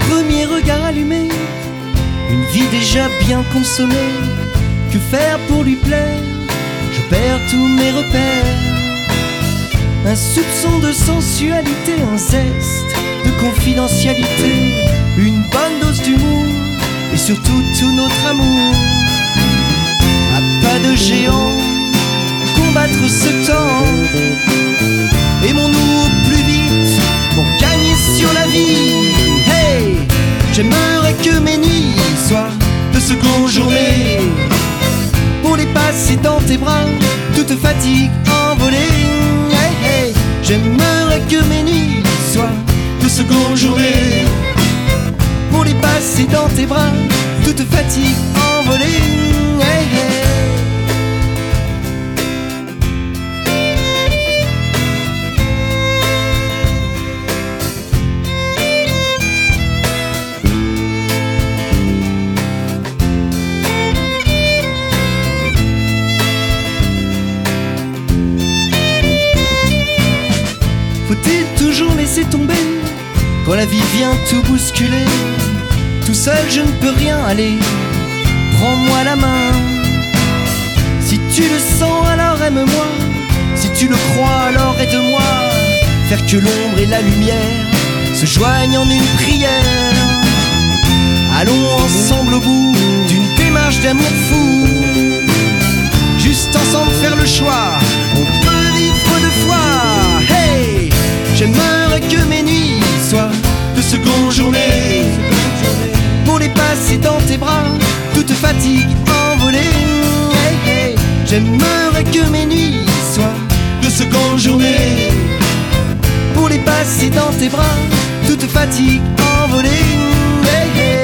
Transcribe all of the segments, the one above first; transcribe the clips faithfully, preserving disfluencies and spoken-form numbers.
premier regard allumé, une vie déjà bien consommée. Que faire pour lui plaire? Je perds tous mes repères. Un soupçon de sensualité, un zeste de confidentialité, une bonne dose d'humour et surtout tout notre amour. À pas de géant, combattre ce temps. Aimons-nous au plus vite pour gagner sur la vie. Hey, j'aimerais que mes nuits soient de seconde journée, pour les passer dans tes bras, toute fatigue envolée. Hey, hey, j'aimerais que mes nuits soient de seconde journée, pour les passer dans tes bras, toute fatigue envolée. Hey, hey. Faut-il toujours laisser tomber quand la vie vient tout bousculer? Tout seul je ne peux rien aller, prends-moi la main. Si tu le sens alors aime-moi, si tu le crois alors aide-moi. Faire que l'ombre et la lumière se joignent en une prière. Allons ensemble au bout d'une démarche d'amour fou. Juste ensemble faire le choix, on peut vivre de foi. Hey, j'aimerais que mes nuits soient de seconde journée, pour les passer dans tes bras, toute fatigue envolée. Hey, hey, j'aimerais que mes nuits soient de seconde journée, pour les passer dans tes bras, toute fatigue envolée. Hey, hey.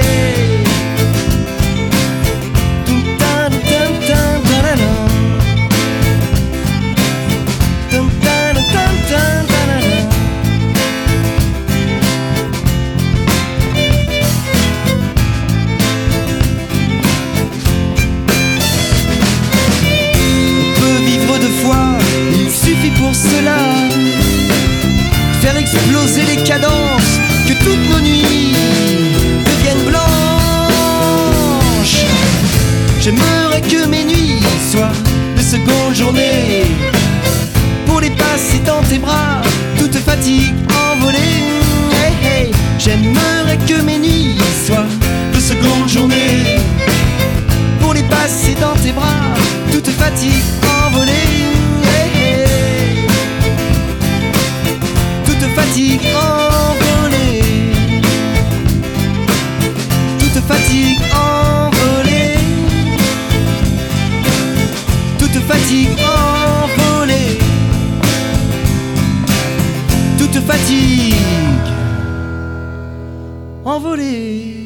Il suffit pour cela de faire exploser les cadences, que toutes nos nuits deviennent blanches. J'aimerais que mes nuits soient de seconde journée, pour les passer dans tes bras, toute fatigue envolée. Hey, hey, j'aimerais que mes nuits soient de seconde journée, pour les passer dans tes bras, toute fatigue envolée. Fatigue envolée, toute fatigue envolée, toute fatigue envolée, toute fatigue envolée.